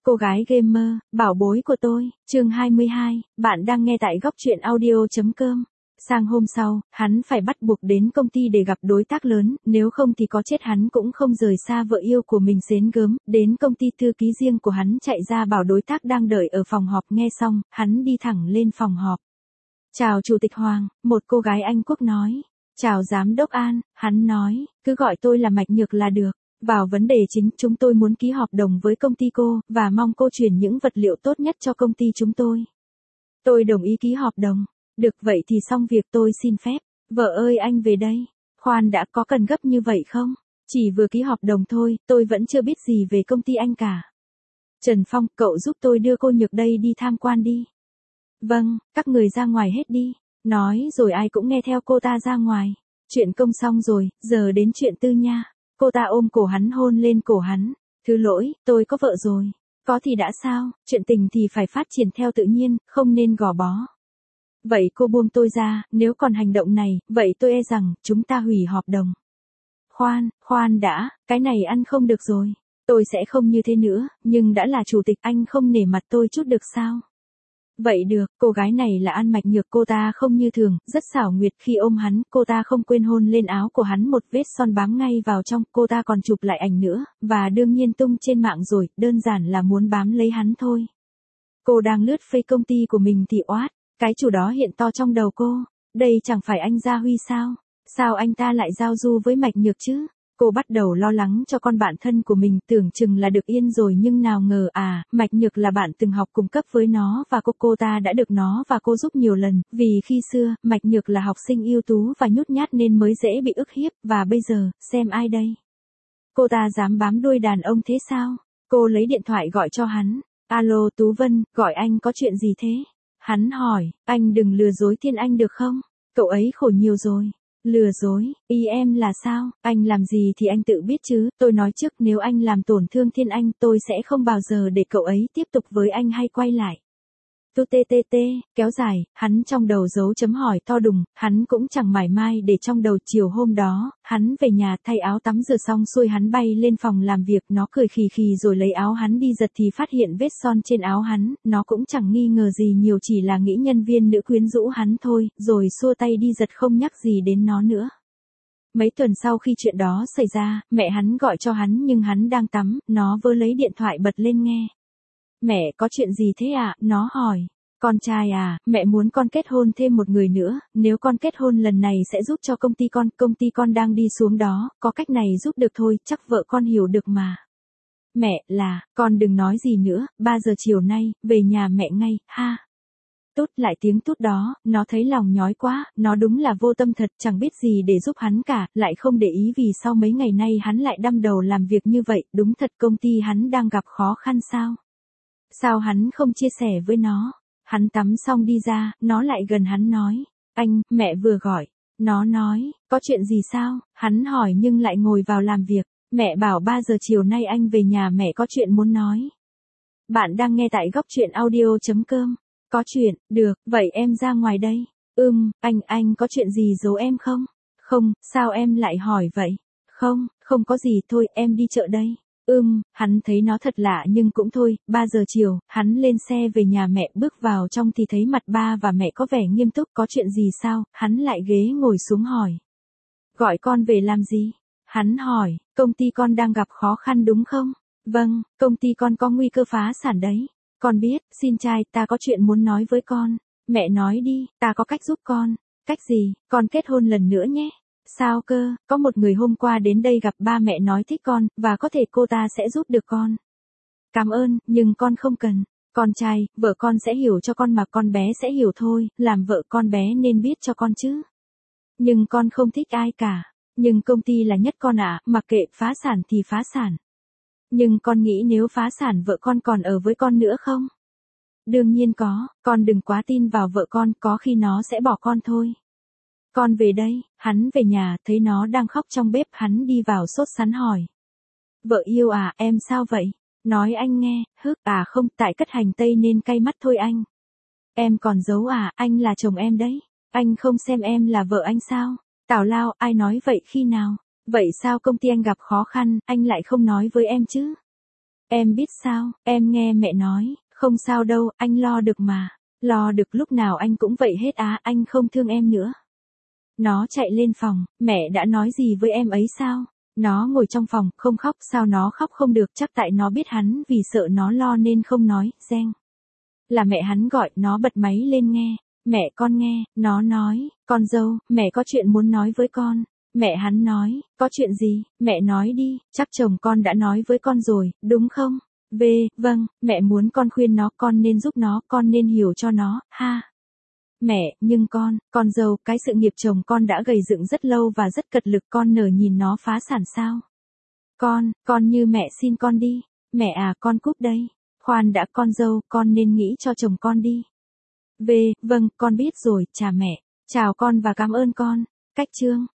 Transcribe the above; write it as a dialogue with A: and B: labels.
A: Cô gái gamer, bảo bối của tôi, chương 22, bạn đang nghe tại góc truyện audio.com. Sang hôm sau, hắn phải bắt buộc đến công ty để gặp đối tác lớn, nếu không thì có chết hắn cũng không rời xa vợ yêu của mình xến gớm. Đến công ty thư ký riêng của hắn chạy ra bảo đối tác đang đợi ở phòng họp, nghe xong, hắn đi thẳng lên phòng họp. Chào Chủ tịch Hoàng, một cô gái Anh Quốc nói. Chào Giám đốc An, hắn nói, cứ gọi tôi là Mạch Nhược là được. Vào vấn đề chính, chúng tôi muốn ký hợp đồng với công ty cô, và mong cô chuyển những vật liệu tốt nhất cho công ty chúng tôi. Tôi đồng ý ký hợp đồng. Được, vậy thì xong việc, tôi xin phép. Vợ ơi, anh về đây. Khoan đã, có cần gấp như vậy không? Chỉ vừa ký hợp đồng thôi, tôi vẫn chưa biết gì về công ty anh cả. Trần Phong, cậu giúp tôi đưa cô Nhược đây đi tham quan đi. Vâng, các người ra ngoài hết đi. Nói rồi ai cũng nghe theo cô ta ra ngoài. Chuyện công xong rồi, giờ đến chuyện tư nha. Cô ta ôm cổ hắn, hôn lên cổ hắn. Thứ lỗi, tôi có vợ rồi. Có thì đã sao, chuyện tình thì phải phát triển theo tự nhiên, không nên gò bó. Vậy cô buông tôi ra, nếu còn hành động này, vậy tôi e rằng, chúng ta hủy hợp đồng. Khoan đã, cái này ăn không được rồi. Tôi sẽ không như thế nữa, nhưng đã là chủ tịch, anh không nể mặt tôi chút được sao? Vậy được, cô gái này là An Mạch Nhược, cô ta không như thường, rất xảo nguyệt. Khi ôm hắn, cô ta không quên hôn lên áo của hắn, một vết son bám ngay vào trong, cô ta còn chụp lại ảnh nữa, và đương nhiên tung trên mạng rồi, đơn giản là muốn bám lấy hắn thôi. Cô đang lướt Facebook công ty của mình thì oát, cái chủ đó hiện to trong đầu cô, đây chẳng phải anh Gia Huy sao? Sao anh ta lại giao du với Mạch Nhược chứ? Cô bắt đầu lo lắng cho con bạn thân của mình, tưởng chừng là được yên rồi nhưng nào ngờ Mạch Nhược là bạn từng học cùng cấp với nó và cô ta đã được nó và cô giúp nhiều lần, vì khi xưa, Mạch Nhược là học sinh ưu tú và nhút nhát nên mới dễ bị ức hiếp, và bây giờ, xem ai đây? Cô ta dám bám đuôi đàn ông thế sao? Cô lấy điện thoại gọi cho hắn. Alo Tú Vân, gọi anh có chuyện gì thế? Hắn hỏi, anh đừng lừa dối Thiên Anh được không? Cậu ấy khổ nhiều rồi. Lừa dối, ý em là sao? Anh làm gì thì anh tự biết chứ, tôi nói trước nếu anh làm tổn thương Thiên Anh tôi sẽ không bao giờ để cậu ấy tiếp tục với anh hay quay lại. Kéo dài, hắn trong đầu dấu chấm hỏi to đùng, hắn cũng chẳng mải mai để trong đầu. Chiều hôm đó, hắn về nhà thay áo tắm rửa xong xuôi hắn bay lên phòng làm việc, nó cười khì khì rồi lấy áo hắn đi giật thì phát hiện vết son trên áo hắn, nó cũng chẳng nghi ngờ gì nhiều, chỉ là nghĩ nhân viên nữ quyến rũ hắn thôi, rồi xua tay đi giật không nhắc gì đến nó nữa. Mấy tuần sau khi chuyện đó xảy ra, mẹ hắn gọi cho hắn nhưng hắn đang tắm, nó vơ lấy điện thoại bật lên nghe. Mẹ, có chuyện gì thế ạ? Nó hỏi. Con trai à, mẹ muốn con kết hôn thêm một người nữa, nếu con kết hôn lần này sẽ giúp cho công ty con đang đi xuống đó, có cách này giúp được thôi, chắc vợ con hiểu được mà. Mẹ, con đừng nói gì nữa, 3 giờ chiều nay, về nhà mẹ ngay, ha. Tút lại tiếng tút đó, nó thấy lòng nhói quá, nó đúng là vô tâm thật, chẳng biết gì để giúp hắn cả, lại không để ý vì sau mấy ngày nay hắn lại đăm đầu làm việc như vậy, đúng thật công ty hắn đang gặp khó khăn sao? Sao hắn không chia sẻ với nó? Hắn tắm xong đi ra, nó lại gần hắn nói, anh, mẹ vừa gọi. Nó nói, có chuyện gì sao? Hắn hỏi nhưng lại ngồi vào làm việc. Mẹ bảo 3 giờ chiều nay anh về nhà mẹ có chuyện muốn nói. Bạn đang nghe tại góc truyện audio.com. Có chuyện, được, vậy em ra ngoài đây. Anh có chuyện gì giấu em không? Không, sao em lại hỏi vậy? Không có gì, thôi, em đi chợ đây. Hắn thấy nó thật lạ nhưng cũng thôi. 3 giờ chiều, hắn lên xe về nhà mẹ, bước vào trong thì thấy mặt ba và mẹ có vẻ nghiêm túc. Có chuyện gì sao? Hắn lại ghế ngồi xuống hỏi. Gọi con về làm gì? Hắn hỏi, công ty con đang gặp khó khăn đúng không? Vâng, công ty con có nguy cơ phá sản đấy. Con biết, xin trai, ta có chuyện muốn nói với con. Mẹ nói đi, ta có cách giúp con. Cách gì? Con kết hôn lần nữa nhé. Sao cơ, có một người hôm qua đến đây gặp ba mẹ nói thích con, và có thể cô ta sẽ giúp được con. Cảm ơn, nhưng con không cần. Con trai, vợ con sẽ hiểu cho con mà, con bé sẽ hiểu thôi, làm vợ con bé nên biết cho con chứ. Nhưng con không thích ai cả. Nhưng công ty là nhất con ạ, mặc kệ phá sản thì phá sản. Nhưng con nghĩ nếu phá sản vợ con còn ở với con nữa không? Đương nhiên có, con đừng quá tin vào vợ con, có khi nó sẽ bỏ con thôi. Con về đây, hắn về nhà, thấy nó đang khóc trong bếp, hắn đi vào sốt sắng hỏi. Vợ yêu à, em sao vậy? Nói anh nghe, không, tại cất hành tây nên cay mắt thôi anh. Em còn giấu à, anh là chồng em đấy. Anh không xem em là vợ anh sao? Tào lao, ai nói vậy khi nào? Vậy sao công ty anh gặp khó khăn, anh lại không nói với em chứ? Em biết sao, em nghe mẹ nói, không sao đâu, anh lo được mà. Lo được lúc nào anh cũng vậy hết á, anh không thương em nữa. Nó chạy lên phòng, mẹ đã nói gì với em ấy sao? Nó ngồi trong phòng, không khóc, sao nó khóc không được, chắc tại nó biết hắn vì sợ nó lo nên không nói, reng. Là mẹ hắn gọi, nó bật máy lên nghe. Mẹ con nghe, nó nói, con dâu, mẹ có chuyện muốn nói với con. Mẹ hắn nói, có chuyện gì, mẹ nói đi, chắc chồng con đã nói với con rồi, đúng không? Vâng, mẹ muốn con khuyên nó, con nên giúp nó, con nên hiểu cho nó, ha. Mẹ, nhưng con dâu, cái sự nghiệp chồng con đã gầy dựng rất lâu và rất cật lực, con nỡ nhìn nó phá sản sao? Con như mẹ xin con đi. Mẹ à, con cúp đây. Khoan đã, con dâu, con nên nghĩ cho chồng con đi. Vâng, con biết rồi, chào mẹ. Chào con và cảm ơn con. Cách chương